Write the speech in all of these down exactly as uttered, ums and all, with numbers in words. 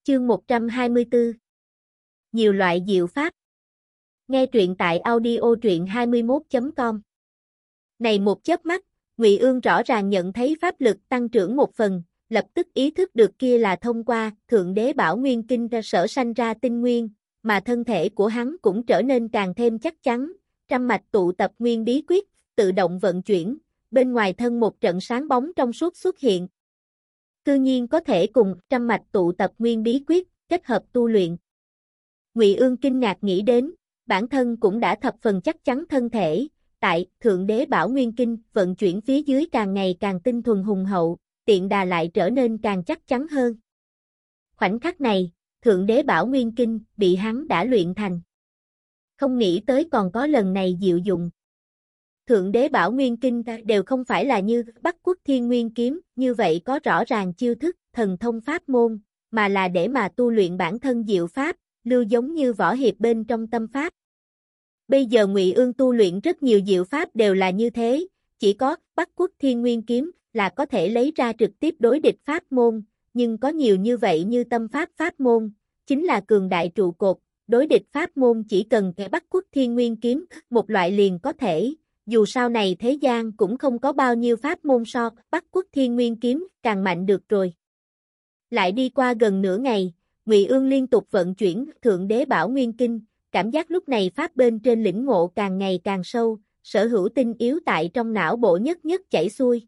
Chương một trăm hai mươi tư. Nhiều loại diệu pháp. Nghe truyện tại audio truyện hai mươi mốt chấm com. Này một chớp mắt, Ngụy Ương rõ ràng nhận thấy pháp lực tăng trưởng một phần, lập tức ý thức được kia là thông qua Thượng Đế Bảo Nguyên Kinh ra sở sanh ra tinh nguyên, mà thân thể của hắn cũng trở nên càng thêm chắc chắn, trăm mạch tụ tập nguyên bí quyết, tự động vận chuyển, bên ngoài thân một trận sáng bóng trong suốt xuất hiện. Cư nhiên có thể cùng trăm mạch tụ tập nguyên bí quyết, kết hợp tu luyện. Ngụy Ương kinh ngạc nghĩ đến, bản thân cũng đã thập phần chắc chắn thân thể, tại Thượng Đế Bảo Nguyên Kinh vận chuyển phía dưới càng ngày càng tinh thuần hùng hậu, tiện đà lại trở nên càng chắc chắn hơn. Khoảnh khắc này, Thượng Đế Bảo Nguyên Kinh bị hắn đã luyện thành. Không nghĩ tới còn có lần này diệu dụng. Thượng Đế Bảo Nguyên Kinh đều không phải là như Bắc Quốc Thiên Nguyên Kiếm, như vậy có rõ ràng chiêu thức, thần thông pháp môn, mà là để mà tu luyện bản thân diệu pháp, lưu giống như võ hiệp bên trong tâm pháp. Bây giờ Ngụy Ương tu luyện rất nhiều diệu pháp đều là như thế, chỉ có Bắc Quốc Thiên Nguyên Kiếm là có thể lấy ra trực tiếp đối địch pháp môn, nhưng có nhiều như vậy như tâm pháp pháp môn, chính là cường đại trụ cột, đối địch pháp môn chỉ cần cái Bắc Quốc Thiên Nguyên Kiếm, một loại liền có thể. Dù sau này thế gian cũng không có bao nhiêu pháp môn so Bắc Quốc Thiên Nguyên Kiếm càng mạnh được rồi. Lại đi qua gần nửa ngày, Ngụy Ương liên tục vận chuyển Thượng Đế Bảo Nguyên Kinh, cảm giác lúc này pháp bên trên lĩnh ngộ càng ngày càng sâu, sở hữu tinh yếu tại trong não bộ nhất nhất chảy xuôi.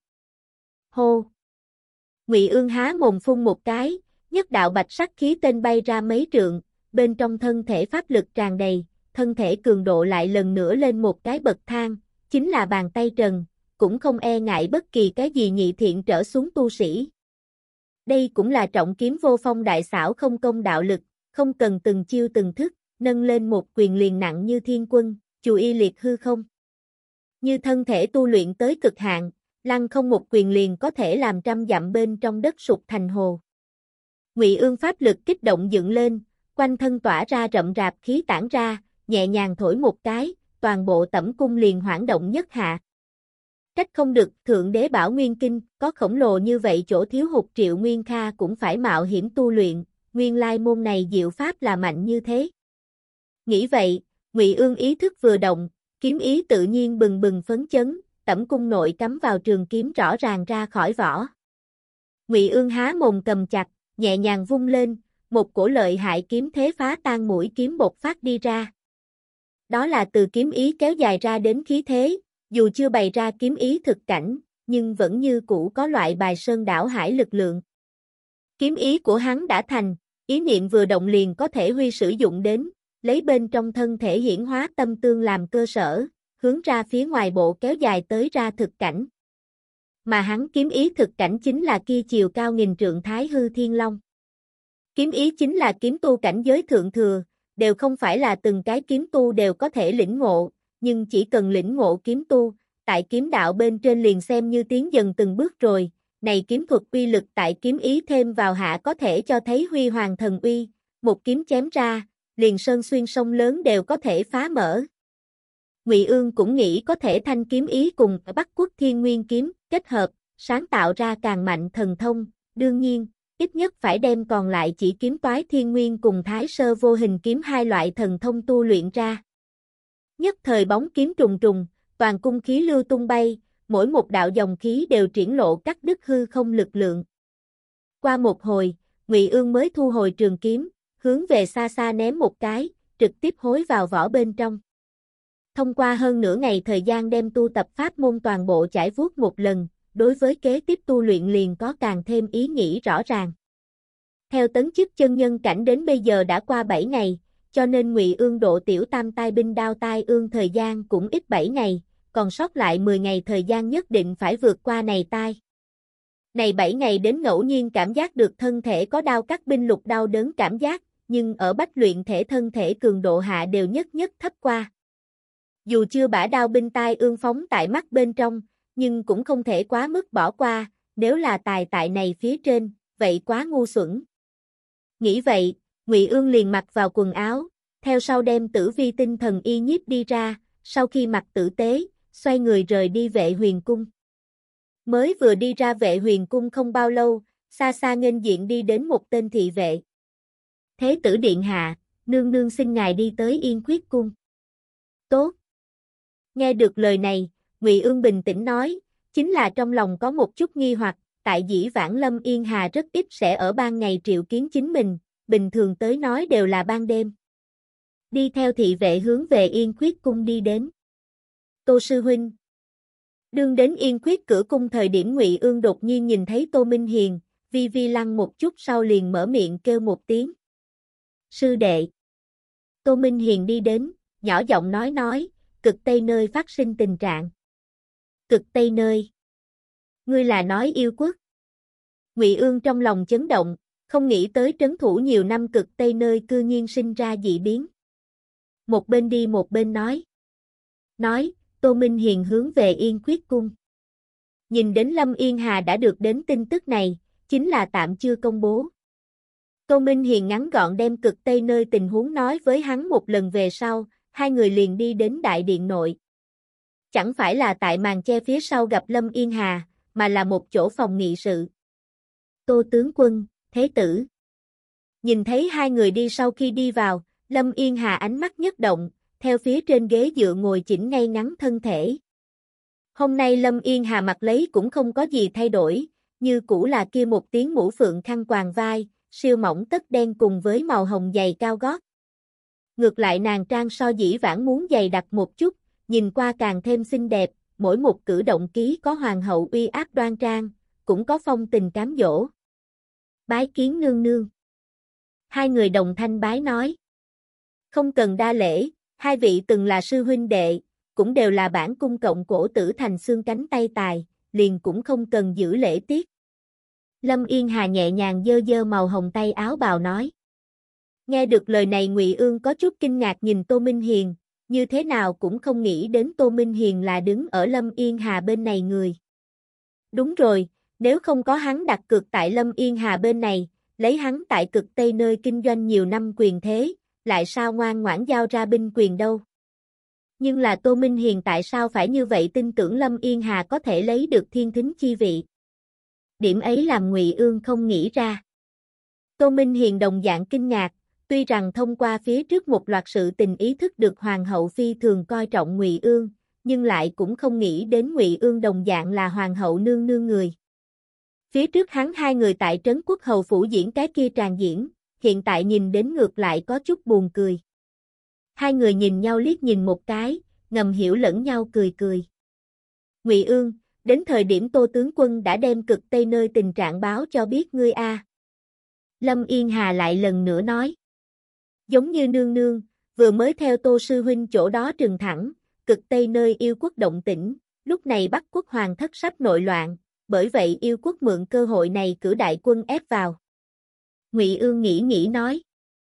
Hô! Ngụy Ương há mồm phun một cái, nhất đạo bạch sắc khí tên bay ra mấy trượng, bên trong thân thể pháp lực tràn đầy, thân thể cường độ lại lần nữa lên một cái bậc thang. Chính là bàn tay trần, cũng không e ngại bất kỳ cái gì nhị thiện trở xuống tu sĩ. Đây cũng là trọng kiếm vô phong đại xảo không công đạo lực, không cần từng chiêu từng thức, nâng lên một quyền liền nặng như thiên quân, chù y liệt hư không. Như thân thể tu luyện tới cực hạn, lăng không một quyền liền có thể làm trăm dặm bên trong đất sụp thành hồ. Ngụy Ương pháp lực kích động dựng lên, quanh thân tỏa ra rậm rạp khí tản ra, nhẹ nhàng thổi một cái, toàn bộ tẩm cung liền hoảng động nhất hạ. Trách không được, Thượng Đế Bảo Nguyên Kinh, có khổng lồ như vậy chỗ thiếu hụt Triệu Nguyên Kha cũng phải mạo hiểm tu luyện, nguyên lai môn này diệu pháp là mạnh như thế. Nghĩ vậy, Ngụy Ương ý thức vừa động, kiếm ý tự nhiên bừng bừng phấn chấn, tẩm cung nội cắm vào trường kiếm rõ ràng ra khỏi vỏ. Ngụy Ương há mồm cầm chặt, nhẹ nhàng vung lên, một cổ lợi hại kiếm thế phá tan mũi kiếm bộc phát đi ra. Đó là từ kiếm ý kéo dài ra đến khí thế, dù chưa bày ra kiếm ý thực cảnh, nhưng vẫn như cũ có loại bài sơn đảo hải lực lượng. Kiếm ý của hắn đã thành, ý niệm vừa động liền có thể huy sử dụng đến, lấy bên trong thân thể hiển hóa tâm tương làm cơ sở, hướng ra phía ngoài bộ kéo dài tới ra thực cảnh. Mà hắn kiếm ý thực cảnh chính là kia chiều cao nghìn trượng Thái Hư Thiên Long. Kiếm ý chính là kiếm tu cảnh giới thượng thừa, đều không phải là từng cái kiếm tu đều có thể lĩnh ngộ, nhưng chỉ cần lĩnh ngộ kiếm tu, tại kiếm đạo bên trên liền xem như tiến dần từng bước rồi, này kiếm thuật uy lực tại kiếm ý thêm vào hạ có thể cho thấy huy hoàng thần uy, một kiếm chém ra, liền sơn xuyên sông lớn đều có thể phá mở. Ngụy Ương cũng nghĩ có thể thanh kiếm ý cùng Bắc Quốc Thiên Nguyên Kiếm kết hợp, sáng tạo ra càng mạnh thần thông, đương nhiên, ít nhất phải đem còn lại chỉ kiếm toái thiên nguyên cùng thái sơ vô hình kiếm hai loại thần thông tu luyện ra. Nhất thời bóng kiếm trùng trùng, toàn cung khí lưu tung bay, mỗi một đạo dòng khí đều triển lộ cắt đứt hư không lực lượng. Qua một hồi, Ngụy Ương mới thu hồi trường kiếm, hướng về xa xa ném một cái, trực tiếp hối vào vỏ bên trong. Thông qua hơn nửa ngày thời gian đem tu tập pháp môn toàn bộ trải vuốt một lần, đối với kế tiếp tu luyện liền có càng thêm ý nghĩ rõ ràng. Theo tấn chức chân nhân cảnh đến bây giờ đã qua bảy ngày, cho nên Ngụy Ương độ tiểu tam tai binh đao tai ương thời gian cũng ít bảy ngày, còn sót lại mười ngày thời gian nhất định phải vượt qua này tai. Này bảy ngày đến ngẫu nhiên cảm giác được thân thể có đau cắt binh lục đau đớn cảm giác, nhưng ở bách luyện thể thân thể cường độ hạ đều nhất nhất thấp qua. Dù chưa bả đao binh tai ương phóng tại mắt bên trong, nhưng cũng không thể quá mức bỏ qua, nếu là tài tại này phía trên, vậy quá ngu xuẩn. Nghĩ vậy, Ngụy Ương liền mặc vào quần áo, theo sau đem Tử Vi tinh thần y nhiếp đi ra, sau khi mặc tử tế, xoay người rời đi Vệ Huyền Cung. Mới vừa đi ra Vệ Huyền Cung không bao lâu, xa xa nghênh diện đi đến một tên thị vệ. Thế tử điện hạ, nương nương xin ngài đi tới Yên Khuyết cung. Tốt. Nghe được lời này, Ngụy Ương bình tĩnh nói, chính là trong lòng có một chút nghi hoặc, tại dĩ vãng Lâm Yên Hà rất ít sẽ ở ban ngày triệu kiến chính mình, bình thường tới nói đều là ban đêm. Đi theo thị vệ hướng về Yên Khuyết cung đi đến. Tô sư huynh. Đương đến Yên Khuyết cửa cung thời điểm Ngụy Ương đột nhiên nhìn thấy Tô Minh Hiền, vi vi lăng một chút sau liền mở miệng kêu một tiếng. Sư đệ. Tô Minh Hiền đi đến, nhỏ giọng nói nói, cực Tây nơi phát sinh tình trạng. Cực Tây nơi. Ngươi là nói yêu quốc. Ngụy Ương trong lòng chấn động, không nghĩ tới trấn thủ nhiều năm cực Tây nơi cư nhiên sinh ra dị biến. Một bên đi một bên nói. Nói, Tô Minh Hiền hướng về Yên Khuyết cung. Nhìn đến Lâm Yên Hà đã được đến tin tức này, chính là tạm chưa công bố. Tô Minh Hiền ngắn gọn đem cực Tây nơi tình huống nói với hắn một lần về sau, hai người liền đi đến đại điện nội. Chẳng phải là tại màn che phía sau gặp Lâm Yên Hà, mà là một chỗ phòng nghị sự. Tô tướng quân, thế tử. Nhìn thấy hai người đi sau khi đi vào, Lâm Yên Hà ánh mắt nhất động, theo phía trên ghế dựa ngồi chỉnh ngay ngắn thân thể. Hôm nay Lâm Yên Hà mặc lấy cũng không có gì thay đổi, như cũ là kia một tiếng mũ phượng khăn quàng vai, siêu mỏng tất đen cùng với màu hồng giày cao gót. Ngược lại nàng trang so dĩ vãng muốn dày đặc một chút, nhìn qua càng thêm xinh đẹp, mỗi một cử động ký có hoàng hậu uy áp đoan trang, cũng có phong tình cám dỗ. Bái kiến nương nương. Hai người đồng thanh bái nói. Không cần đa lễ, hai vị từng là sư huynh đệ, cũng đều là bản cung cộng cổ tử thành xương cánh tay tài, liền cũng không cần giữ lễ tiết. Lâm Yên Hà nhẹ nhàng dơ dơ màu hồng tay áo bào nói. Nghe được lời này Ngụy Ương có chút kinh ngạc nhìn Tô Minh Hiền, như thế nào cũng không nghĩ đến Tô Minh Hiền là đứng ở Lâm Yên Hà bên này người. Đúng rồi, nếu không có hắn đặt cược tại Lâm Yên Hà bên này, lấy hắn tại cực Tây nơi kinh doanh nhiều năm quyền thế, lại sao ngoan ngoãn giao ra binh quyền đâu. Nhưng là Tô Minh Hiền tại sao phải như vậy tin tưởng Lâm Yên Hà có thể lấy được thiên thính chi vị. Điểm ấy làm Ngụy Ương không nghĩ ra. Tô Minh Hiền đồng dạng kinh ngạc, tuy rằng thông qua phía trước một loạt sự tình ý thức được Hoàng hậu phi thường coi trọng Ngụy Ương, nhưng lại cũng không nghĩ đến Ngụy Ương đồng dạng là Hoàng hậu nương nương người. Phía trước hắn hai người tại Trấn Quốc Hầu phủ diễn cái kia tràn diễn, hiện tại nhìn đến ngược lại có chút buồn cười. Hai người nhìn nhau liếc nhìn một cái, ngầm hiểu lẫn nhau cười cười. Ngụy Ương, đến thời điểm Tô tướng quân đã đem cực Tây nơi tình trạng báo cho biết ngươi a. Lâm Yên Hà lại lần nữa nói. Giống như nương nương, vừa mới theo Tô sư huynh chỗ đó trừng thẳng, cực Tây nơi yêu quốc động tĩnh, lúc này Bắc quốc hoàng thất sắp nội loạn, bởi vậy yêu quốc mượn cơ hội này cử đại quân ép vào. Ngụy Ương nghĩ nghĩ nói.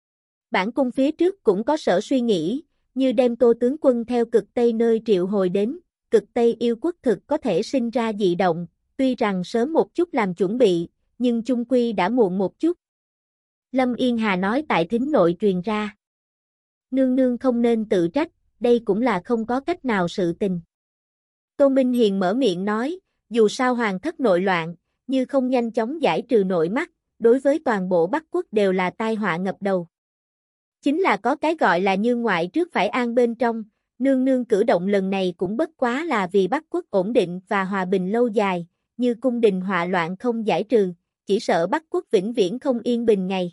Bản cung phía trước cũng có sở suy nghĩ, như đem Tô tướng quân theo cực Tây nơi triệu hồi đến, cực Tây yêu quốc thực có thể sinh ra dị động, tuy rằng sớm một chút làm chuẩn bị, nhưng chung quy đã muộn một chút. Lâm Yên Hà nói tại thính nội truyền ra. Nương nương không nên tự trách, đây cũng là không có cách nào sự tình. Tô Minh Hiền mở miệng nói, dù sao hoàng thất nội loạn, như không nhanh chóng giải trừ nội mắc, đối với toàn bộ Bắc quốc đều là tai họa ngập đầu. Chính là có cái gọi là như ngoại trước phải an bên trong, nương nương cử động lần này cũng bất quá là vì Bắc quốc ổn định và hòa bình lâu dài, như cung đình họa loạn không giải trừ, chỉ sợ Bắc quốc vĩnh viễn không yên bình ngày.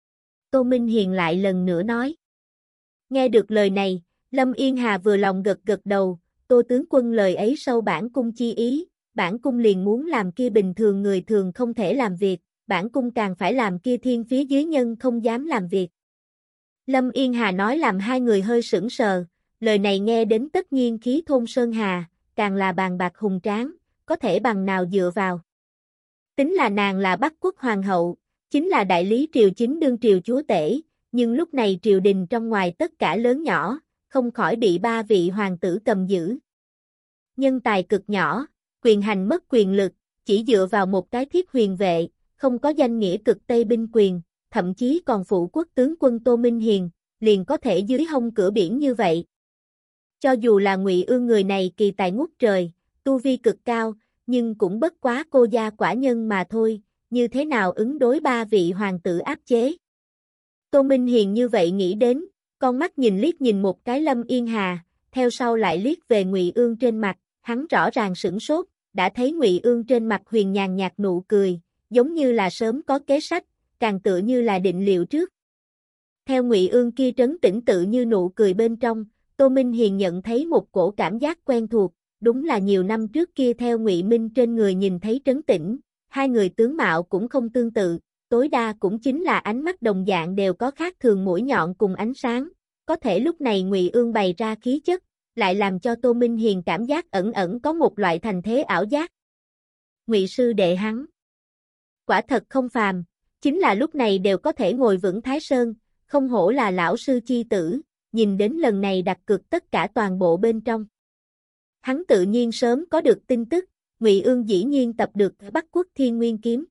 Tô Minh Hiền lại lần nữa nói. Nghe được lời này, Lâm Yên Hà vừa lòng gật gật đầu, Tô tướng quân lời ấy sâu bản cung chi ý, bản cung liền muốn làm kia bình thường người thường không thể làm việc, bản cung càng phải làm kia thiên phía dưới nhân không dám làm việc. Lâm Yên Hà nói làm hai người hơi sững sờ, lời này nghe đến tất nhiên khí thôn Sơn Hà, càng là bàn bạc hùng tráng, có thể bằng nào dựa vào. Tính là nàng là Bắc quốc hoàng hậu, chính là đại lý triều chính đương triều chúa tể, nhưng lúc này triều đình trong ngoài tất cả lớn nhỏ, không khỏi bị ba vị hoàng tử cầm giữ. Nhân tài cực nhỏ, quyền hành mất quyền lực, chỉ dựa vào một cái thiết huyền vệ, không có danh nghĩa cực Tây binh quyền, thậm chí còn phụ quốc tướng quân Tô Minh Hiền, liền có thể dưới hông cửa biển như vậy. Cho dù là Ngụy Ương người này kỳ tài ngút trời, tu vi cực cao, nhưng cũng bất quá cô gia quả nhân mà thôi, như thế nào ứng đối ba vị hoàng tử áp chế. Tô Minh Hiền như vậy nghĩ đến, con mắt nhìn liếc nhìn một cái Lâm Yên Hà, theo sau lại liếc về Ngụy Ương trên mặt, hắn rõ ràng sửng sốt, đã thấy Ngụy Ương trên mặt huyền nhàn nhạt nụ cười, giống như là sớm có kế sách, càng tựa như là định liệu trước. Theo Ngụy Ương kia trấn tĩnh tự như nụ cười bên trong, Tô Minh Hiền nhận thấy một cổ cảm giác quen thuộc, đúng là nhiều năm trước kia theo Ngụy Minh trên người nhìn thấy trấn tĩnh, hai người tướng mạo cũng không tương tự, tối đa cũng chính là ánh mắt đồng dạng đều có khác thường mũi nhọn cùng ánh sáng, có thể lúc này Ngụy Ương bày ra khí chất, lại làm cho Tô Minh Hiền cảm giác ẩn ẩn có một loại thành thế ảo giác. Ngụy sư đệ hắn, quả thật không phàm, chính là lúc này đều có thể ngồi vững Thái Sơn, không hổ là lão sư chi tử, nhìn đến lần này đặt cược tất cả toàn bộ bên trong. Hắn tự nhiên sớm có được tin tức, Ngụy Ương dĩ nhiên tập được Bắc Quốc Thiên Nguyên Kiếm.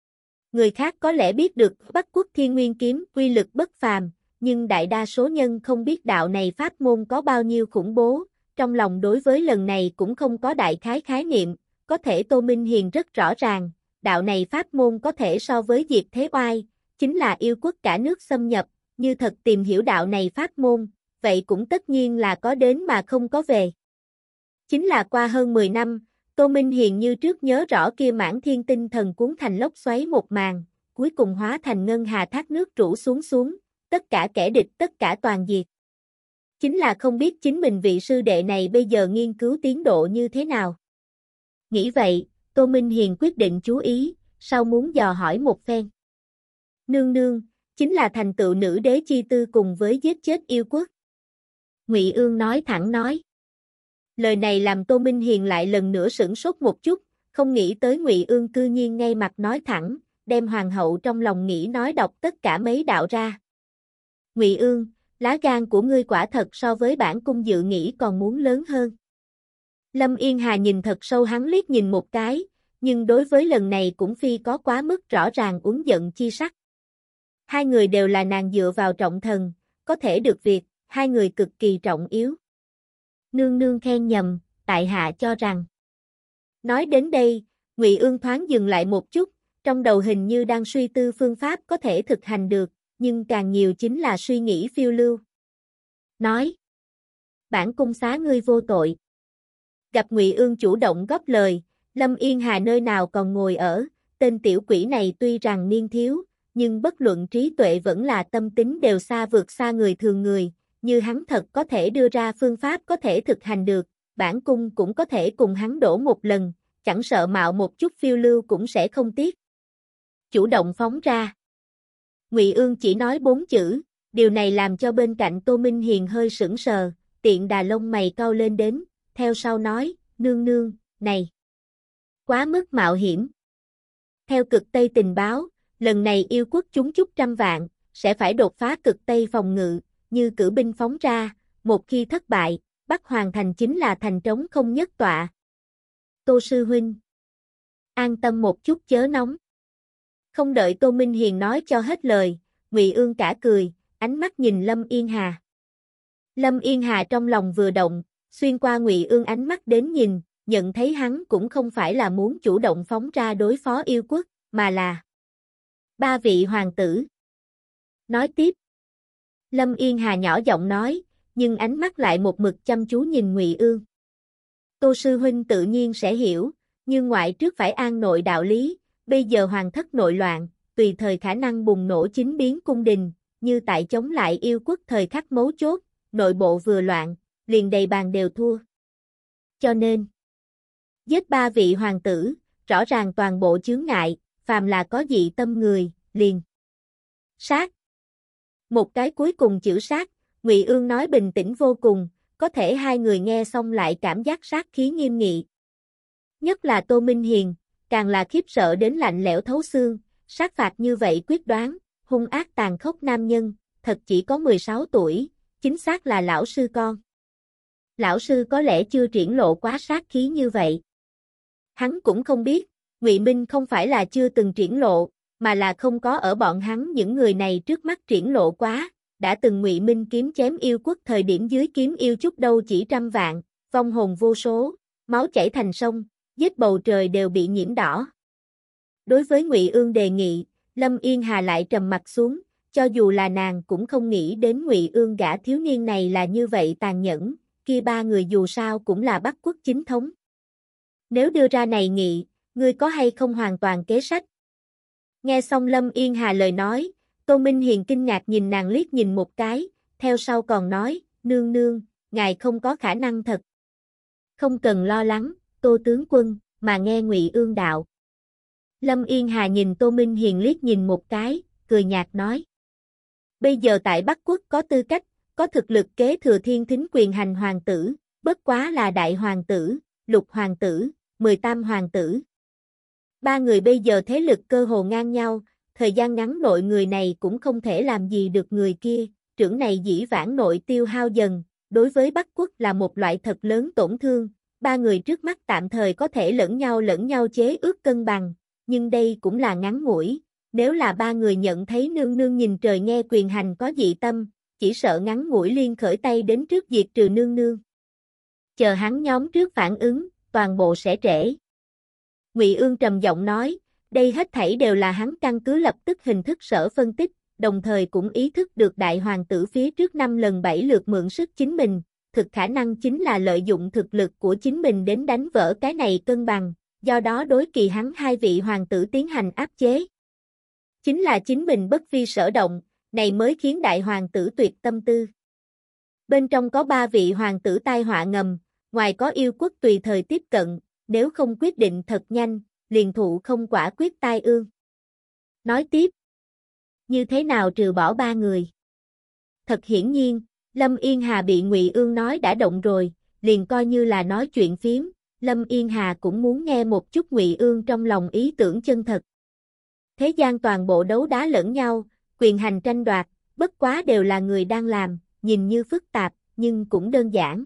Người khác có lẽ biết được Bắc Quốc Thiên Nguyên Kiếm uy lực bất phàm, nhưng đại đa số nhân không biết đạo này pháp môn có bao nhiêu khủng bố, trong lòng đối với lần này cũng không có đại khái khái niệm, có thể Tô Minh Hiền rất rõ ràng, đạo này pháp môn có thể so với Diệt Thế Oai, chính là yêu quốc cả nước xâm nhập, như thật tìm hiểu đạo này pháp môn, vậy cũng tất nhiên là có đến mà không có về. Chính là qua hơn mười năm, Tô Minh Hiền như trước nhớ rõ kia mãn thiên tinh thần cuốn thành lốc xoáy một màn, cuối cùng hóa thành ngân hà thác nước rủ xuống xuống, tất cả kẻ địch tất cả toàn diệt. Chính là không biết chính mình vị sư đệ này bây giờ nghiên cứu tiến độ như thế nào. Nghĩ vậy, Tô Minh Hiền quyết định chú ý, sau muốn dò hỏi một phen. Nương nương, chính là thành tựu nữ đế chi tư cùng với giết chết yêu quốc. Ngụy Ương nói thẳng nói. Lời này làm Tô Minh Hiền lại lần nữa sửng sốt một chút, không nghĩ tới Ngụy Ương cư nhiên ngay mặt nói thẳng, đem hoàng hậu trong lòng nghĩ nói đọc tất cả mấy đạo ra. Ngụy Ương, lá gan của ngươi quả thật so với bản cung dự nghĩ còn muốn lớn hơn. Lâm Yên Hà nhìn thật sâu hắn liếc nhìn một cái, nhưng đối với lần này cũng phi có quá mức rõ ràng uống giận chi sắc. Hai người đều là nàng dựa vào trọng thần, có thể được việc, hai người cực kỳ trọng yếu. Nương nương khen nhầm, tại hạ cho rằng. Nói đến đây, Ngụy Ương thoáng dừng lại một chút, trong đầu hình như đang suy tư phương pháp có thể thực hành được, nhưng càng nhiều chính là suy nghĩ phiêu lưu. Nói, bản cung xá ngươi vô tội. Gặp Ngụy Ương chủ động góp lời, Lâm Yên Hà nơi nào còn ngồi ở, tên tiểu quỷ này tuy rằng niên thiếu, nhưng bất luận trí tuệ vẫn là tâm tính đều xa vượt xa người thường người, như hắn thật có thể đưa ra phương pháp có thể thực hành được, bản cung cũng có thể cùng hắn đổ một lần, chẳng sợ mạo một chút phiêu lưu cũng sẽ không tiếc. Chủ động phóng ra. Ngụy Ương chỉ nói bốn chữ, điều này làm cho bên cạnh Tô Minh Hiền hơi sững sờ, tiện đà lông mày cau lên đến, theo sau nói, nương nương, này, quá mức mạo hiểm. Theo cực Tây tình báo, lần này yêu quốc chúng chút trăm vạn, sẽ phải đột phá cực Tây phòng ngự, như cử binh phóng ra, một khi thất bại, Bắc Hoàng thành chính là thành trống không nhất tọa. Tô sư huynh, an tâm một chút chớ nóng. Không đợi Tô Minh Hiền nói cho hết lời, Ngụy Ương cả cười, ánh mắt nhìn Lâm Yên Hà. Lâm Yên Hà trong lòng vừa động, xuyên qua Ngụy Ương ánh mắt đến nhìn, nhận thấy hắn cũng không phải là muốn chủ động phóng ra đối phó yêu quốc, mà là ba vị hoàng tử. Nói tiếp, Lâm Yên Hà nhỏ giọng nói, nhưng ánh mắt lại một mực chăm chú nhìn Ngụy Ương. Tô sư huynh tự nhiên sẽ hiểu, nhưng ngoại trước phải an nội đạo lý, bây giờ hoàng thất nội loạn, tùy thời khả năng bùng nổ chính biến cung đình, như tại chống lại yêu quốc thời khắc mấu chốt, nội bộ vừa loạn, liền đầy bàn đều thua. Cho nên, giết ba vị hoàng tử, rõ ràng toàn bộ chướng ngại, phàm là có dị tâm người, liền sát. Một cái cuối cùng chữ sát, Ngụy Ương nói bình tĩnh vô cùng, có thể hai người nghe xong lại cảm giác sát khí nghiêm nghị. Nhất là Tô Minh Hiền, càng là khiếp sợ đến lạnh lẽo thấu xương, sát phạt như vậy quyết đoán, hung ác tàn khốc nam nhân, thật chỉ có mười sáu tuổi, chính xác là lão sư con. Lão sư có lẽ chưa triển lộ quá sát khí như vậy. Hắn cũng không biết, Ngụy Minh không phải là chưa từng triển lộ, mà là không có ở bọn hắn những người này trước mắt triển lộ quá, đã từng Ngụy Minh kiếm chém yêu quốc thời điểm dưới kiếm yêu chút đâu chỉ trăm vạn, vong hồn vô số, máu chảy thành sông, giết bầu trời đều bị nhiễm đỏ. Đối với Ngụy Ương đề nghị, Lâm Yên Hà lại trầm mặt xuống, cho dù là nàng cũng không nghĩ đến Ngụy Ương gã thiếu niên này là như vậy tàn nhẫn, kia ba người dù sao cũng là Bắc quốc chính thống. Nếu đưa ra này nghị, ngươi có hay không hoàn toàn kế sách? Nghe xong Lâm Yên Hà lời nói, Tô Minh Hiền kinh ngạc nhìn nàng liếc nhìn một cái, theo sau còn nói, nương nương, ngài không có khả năng thật. Không cần lo lắng, Tô tướng quân, mà nghe Ngụy Ương đạo. Lâm Yên Hà nhìn Tô Minh Hiền liếc nhìn một cái, cười nhạt nói. Bây giờ tại Bắc quốc có tư cách, có thực lực kế thừa thiên thính quyền hành hoàng tử, bất quá là đại hoàng tử, lục hoàng tử, mười tam hoàng tử. Ba người bây giờ thế lực cơ hồ ngang nhau, thời gian ngắn nội người này cũng không thể làm gì được người kia, trưởng này dĩ vãng nội tiêu hao dần, đối với Bắc quốc là một loại thật lớn tổn thương, ba người trước mắt tạm thời có thể lẫn nhau lẫn nhau chế ước cân bằng, nhưng đây cũng là ngắn ngủi, nếu là ba người nhận thấy nương nương nhìn trời nghe quyền hành có dị tâm, chỉ sợ ngắn ngủi liên khởi tay đến trước diệt trừ nương nương. Chờ hắn nhóm trước phản ứng, toàn bộ sẽ trễ. Ngụy Ương trầm giọng nói, đây hết thảy đều là hắn căn cứ lập tức hình thức sở phân tích, đồng thời cũng ý thức được đại hoàng tử phía trước năm lần bảy lượt mượn sức chính mình, thực khả năng chính là lợi dụng thực lực của chính mình đến đánh vỡ cái này cân bằng, do đó đối kỳ hắn hai vị hoàng tử tiến hành áp chế. Chính là chính mình bất vi sở động, này mới khiến đại hoàng tử tuyệt tâm tư. Bên trong có ba vị hoàng tử tai họa ngầm, ngoài có yêu quốc tùy thời tiếp cận, nếu không quyết định thật nhanh, liền thụ không quả quyết tai ương. Nói tiếp, như thế nào trừ bỏ ba người? Thật hiển nhiên, Lâm Yên Hà bị Ngụy Ương nói đã động rồi, liền coi như là nói chuyện phiếm, Lâm Yên Hà cũng muốn nghe một chút Ngụy Ương trong lòng ý tưởng chân thật. Thế gian toàn bộ đấu đá lẫn nhau, quyền hành tranh đoạt, bất quá đều là người đang làm, nhìn như phức tạp, nhưng cũng đơn giản.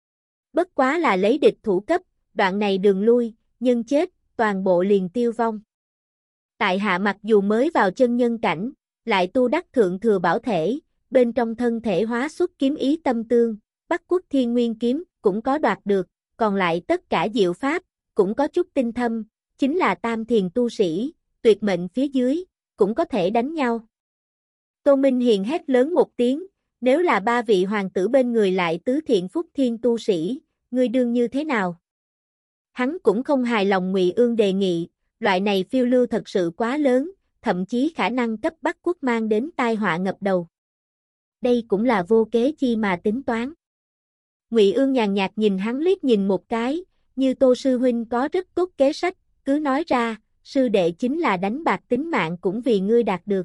Bất quá là lấy địch thủ cấp, đoạn này đường lui, nhân chết, toàn bộ liền tiêu vong. Tại hạ mặc dù mới vào chân nhân cảnh, lại tu đắc thượng thừa bảo thể, bên trong thân thể hóa xuất kiếm ý tâm tương, Bắc quốc thiên nguyên kiếm, cũng có đoạt được, còn lại tất cả diệu pháp, cũng có chút tinh thâm, chính là tam thiền tu sĩ, tuyệt mệnh phía dưới, cũng có thể đánh nhau. Tô Minh Hiền hét lớn một tiếng, nếu là ba vị hoàng tử bên người lại tứ thiện phúc thiên tu sĩ, ngươi đương như thế nào? Hắn cũng không hài lòng Ngụy Ương đề nghị, loại này phiêu lưu thật sự quá lớn, thậm chí khả năng cấp Bắc quốc mang đến tai họa ngập đầu. Đây cũng là vô kế chi mà tính toán. Ngụy Ương nhàn nhạt nhìn hắn liếc nhìn một cái, như Tô sư huynh có rất tốt kế sách, cứ nói ra, sư đệ chính là đánh bạc tính mạng cũng vì ngươi đạt được.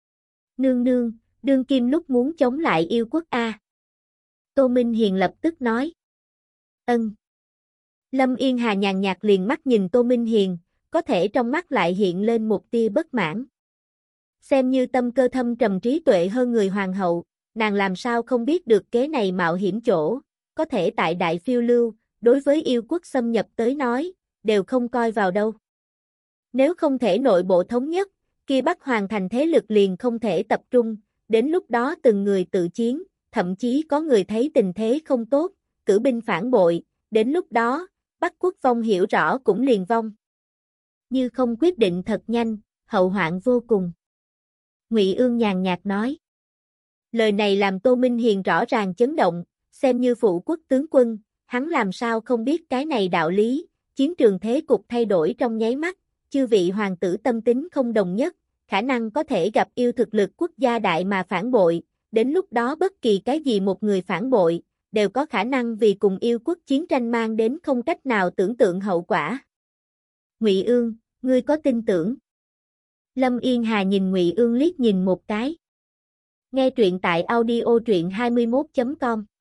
Nương nương, đương kim lúc muốn chống lại yêu quốc A. Tô Minh Hiền lập tức nói. Ân. Lâm Yên Hà nhàn nhạt liền mắt nhìn Tô Minh Hiền, có thể trong mắt lại hiện lên một tia bất mãn. Xem như tâm cơ thâm trầm trí tuệ hơn người hoàng hậu, nàng làm sao không biết được kế này mạo hiểm chỗ, có thể tại đại phiêu lưu, đối với yêu quốc xâm nhập tới nói, đều không coi vào đâu. Nếu không thể nội bộ thống nhất, kia Bắc hoàn thành thế lực liền không thể tập trung, đến lúc đó từng người tự chiến, thậm chí có người thấy tình thế không tốt, cử binh phản bội, đến lúc đó, Bắc quốc vong hiểu rõ cũng liền vong. Như không quyết định thật nhanh, hậu hoạn vô cùng. Ngụy Ương nhàn nhạt nói. Lời này làm Tô Minh Hiền rõ ràng chấn động, xem như phụ quốc tướng quân, hắn làm sao không biết cái này đạo lý, chiến trường thế cục thay đổi trong nháy mắt, chư vị hoàng tử tâm tính không đồng nhất, khả năng có thể gặp yêu thực lực quốc gia đại mà phản bội, đến lúc đó bất kỳ cái gì một người phản bội, đều có khả năng vì cùng yêu quốc chiến tranh mang đến không cách nào tưởng tượng hậu quả. Ngụy Ương, ngươi có tin tưởng? Lâm Yên Hà nhìn Ngụy Ương liếc nhìn một cái. Nghe truyện tại audio truyện hai mươi mốt chấm com